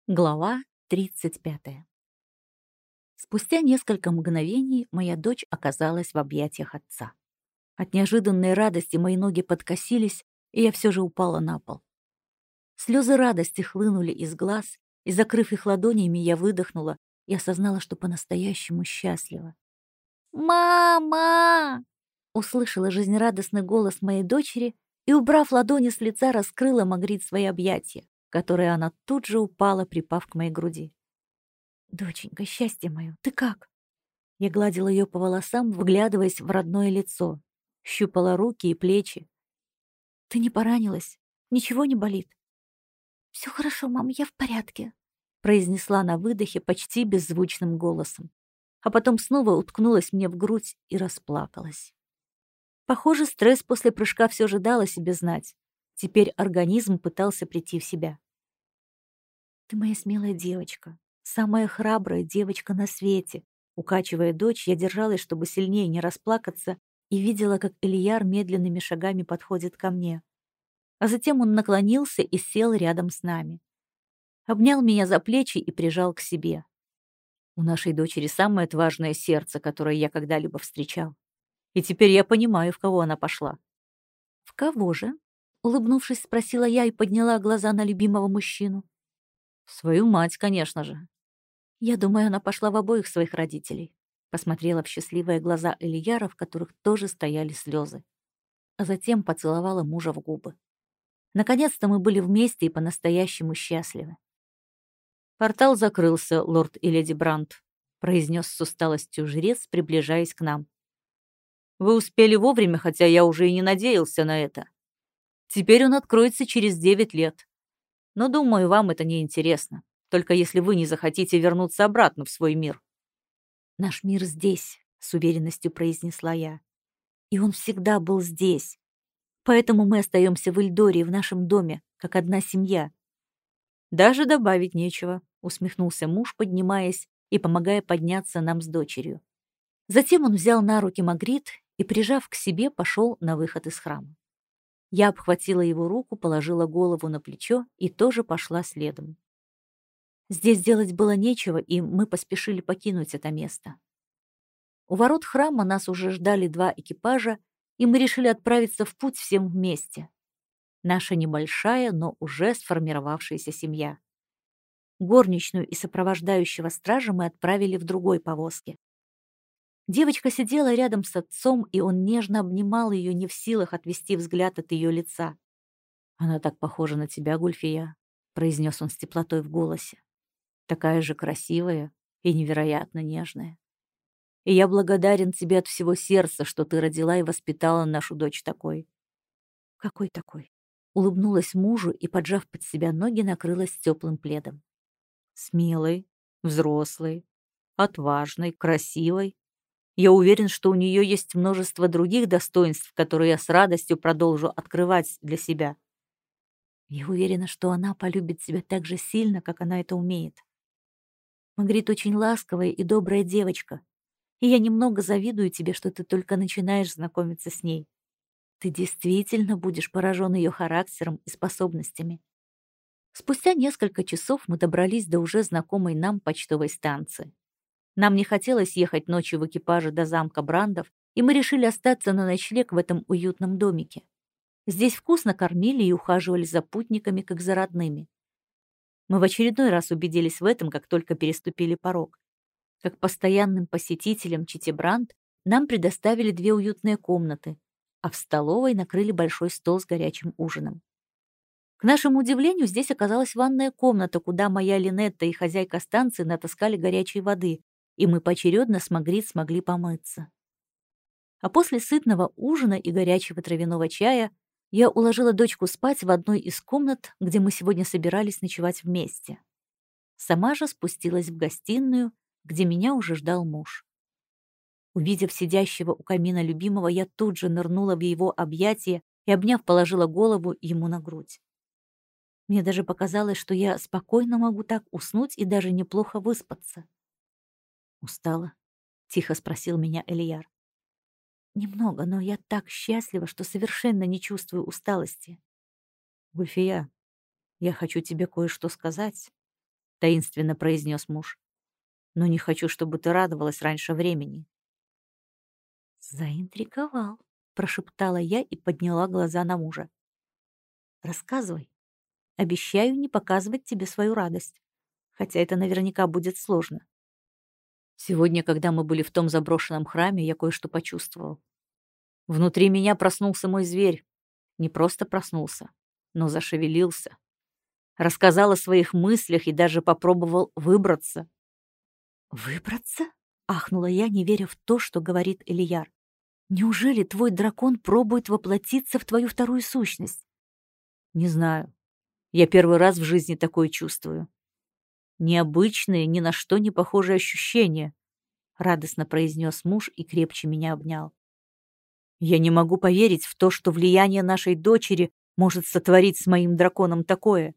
Глава 35. Спустя несколько мгновений моя дочь оказалась в объятиях отца. От неожиданной радости мои ноги подкосились, и я все же упала на пол. Слезы радости хлынули из глаз, и, закрыв их ладонями, я выдохнула и осознала, что по-настоящему счастлива. «Мама!» — услышала жизнерадостный голос моей дочери и, убрав ладони с лица, раскрыла Магрит свои объятия, в которые она тут же упала, припав к моей груди. «Доченька, счастье мое, ты как?» Я гладила ее по волосам, вглядываясь в родное лицо, щупала руки и плечи. «Ты не поранилась? Ничего не болит?» «Все хорошо, мам, я в порядке», — произнесла на выдохе почти беззвучным голосом, а потом снова уткнулась мне в грудь и расплакалась. Похоже, стресс после прыжка все же дал о себе знать. Теперь организм пытался прийти в себя. «Ты моя смелая девочка, самая храбрая девочка на свете». Укачивая дочь, я держалась, чтобы сильнее не расплакаться, и видела, как Ильяр медленными шагами подходит ко мне. А затем он наклонился и сел рядом с нами. Обнял меня за плечи и прижал к себе. У нашей дочери самое отважное сердце, которое я когда-либо встречал. И теперь я понимаю, в кого она пошла. «В кого же?» — улыбнувшись, спросила я и подняла глаза на любимого мужчину. «В свою мать, конечно же». Я думаю, она пошла в обоих своих родителей. Посмотрела в счастливые глаза Элияра, в которых тоже стояли слезы. А затем поцеловала мужа в губы. Наконец-то мы были вместе и по-настоящему счастливы. «Портал закрылся, лорд и леди Брандт», — произнес с усталостью жрец, приближаясь к нам. «Вы успели вовремя, хотя я уже и не надеялся на это. Теперь он откроется через 9 лет. Но, думаю, вам это не интересно, только если вы не захотите вернуться обратно в свой мир». «Наш мир здесь», — с уверенностью произнесла я. «И он всегда был здесь. Поэтому мы остаемся в Эльдоре, в нашем доме, как одна семья». «Даже добавить нечего», — усмехнулся муж, поднимаясь и помогая подняться нам с дочерью. Затем он взял на руки Магрит и, прижав к себе, пошел на выход из храма. Я обхватила его руку, положила голову на плечо и тоже пошла следом. Здесь делать было нечего, и мы поспешили покинуть это место. У ворот храма нас уже ждали 2 экипажа, и мы решили отправиться в путь всем вместе. Наша небольшая, но уже сформировавшаяся семья. Горничную и сопровождающего стража мы отправили в другой повозке. Девочка сидела рядом с отцом, и он нежно обнимал ее, не в силах отвести взгляд от ее лица. «Она так похожа на тебя, Гульфия», — произнес он с теплотой в голосе. «Такая же красивая и невероятно нежная. И я благодарен тебе от всего сердца, что ты родила и воспитала нашу дочь такой». «Какой такой?» Улыбнулась мужу и, поджав под себя ноги, накрылась теплым пледом. «Смелой, взрослой, отважной, красивой. Я уверен, что у нее есть множество других достоинств, которые я с радостью продолжу открывать для себя. Я уверена, что она полюбит тебя так же сильно, как она это умеет. Магрит очень ласковая и добрая девочка, и я немного завидую тебе, что ты только начинаешь знакомиться с ней. Ты действительно будешь поражен ее характером и способностями». Спустя несколько часов мы добрались до уже знакомой нам почтовой станции. Нам не хотелось ехать ночью в экипаже до замка Брандов, и мы решили остаться на ночлег в этом уютном домике. Здесь вкусно кормили и ухаживали за путниками, как за родными. Мы в очередной раз убедились в этом, как только переступили порог. Как постоянным посетителям Чити Бранд нам предоставили 2 уютные комнаты, а в столовой накрыли большой стол с горячим ужином. К нашему удивлению, здесь оказалась ванная комната, куда моя Линетта и хозяйка станции натаскали горячей воды, и мы поочередно с Магрит смогли помыться. А после сытного ужина и горячего травяного чая я уложила дочку спать в одной из комнат, где мы сегодня собирались ночевать вместе. Сама же спустилась в гостиную, где меня уже ждал муж. Увидев сидящего у камина любимого, я тут же нырнула в его объятия и, обняв, положила голову ему на грудь. Мне даже показалось, что я спокойно могу так уснуть и даже неплохо выспаться. «Устала?» — тихо спросил меня Элияр. «Немного, но я так счастлива, что совершенно не чувствую усталости». «Гульфия, я хочу тебе кое-что сказать». — таинственно произнес муж. «Но не хочу, чтобы ты радовалась раньше времени». «Заинтриговал», — прошептала я и подняла глаза на мужа. «Рассказывай. Обещаю не показывать тебе свою радость, хотя это наверняка будет сложно». Сегодня, когда мы были в том заброшенном храме, я кое-что почувствовал. Внутри меня проснулся мой зверь. Не просто проснулся, но зашевелился. Рассказал о своих мыслях и даже попробовал выбраться. «Выбраться?» — ахнула я, не веря в то, что говорит Элияр. «Неужели твой дракон пробует воплотиться в твою вторую сущность?» «Не знаю. Я первый раз в жизни такое чувствую. Необычные, ни на что не похожие ощущения», — радостно произнес муж и крепче меня обнял. «Я не могу поверить в то, что влияние нашей дочери может сотворить с моим драконом такое».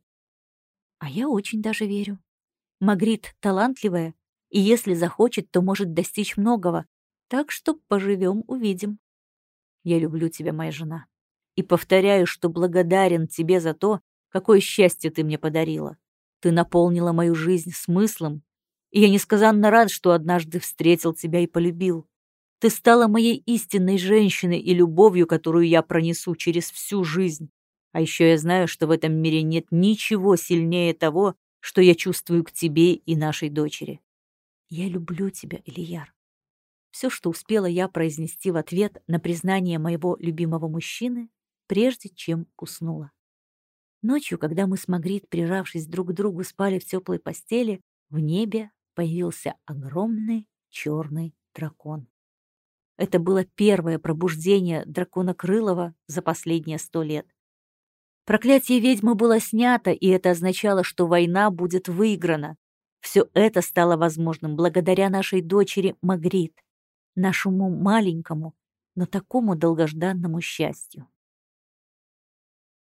«А я очень даже верю. Магрит талантливая, и если захочет, то может достичь многого. Так что поживем, увидим». «Я люблю тебя, моя жена, и повторяю, что благодарен тебе за то, какое счастье ты мне подарила. Ты наполнила мою жизнь смыслом, и я несказанно рад, что однажды встретил тебя и полюбил. Ты стала моей истинной женщиной и любовью, которую я пронесу через всю жизнь. А еще я знаю, что в этом мире нет ничего сильнее того, что я чувствую к тебе и нашей дочери. Я люблю тебя, Элияр». Все, что успела я произнести в ответ на признание моего любимого мужчины, прежде чем уснула. Ночью, когда мы с Магрит, прижавшись друг к другу, спали в теплой постели, в небе появился огромный черный дракон. Это было первое пробуждение дракона Крылова за последние 100 лет. Проклятие ведьмы было снято, и это означало, что война будет выиграна. Все это стало возможным благодаря нашей дочери Магрит, нашему маленькому, но такому долгожданному счастью.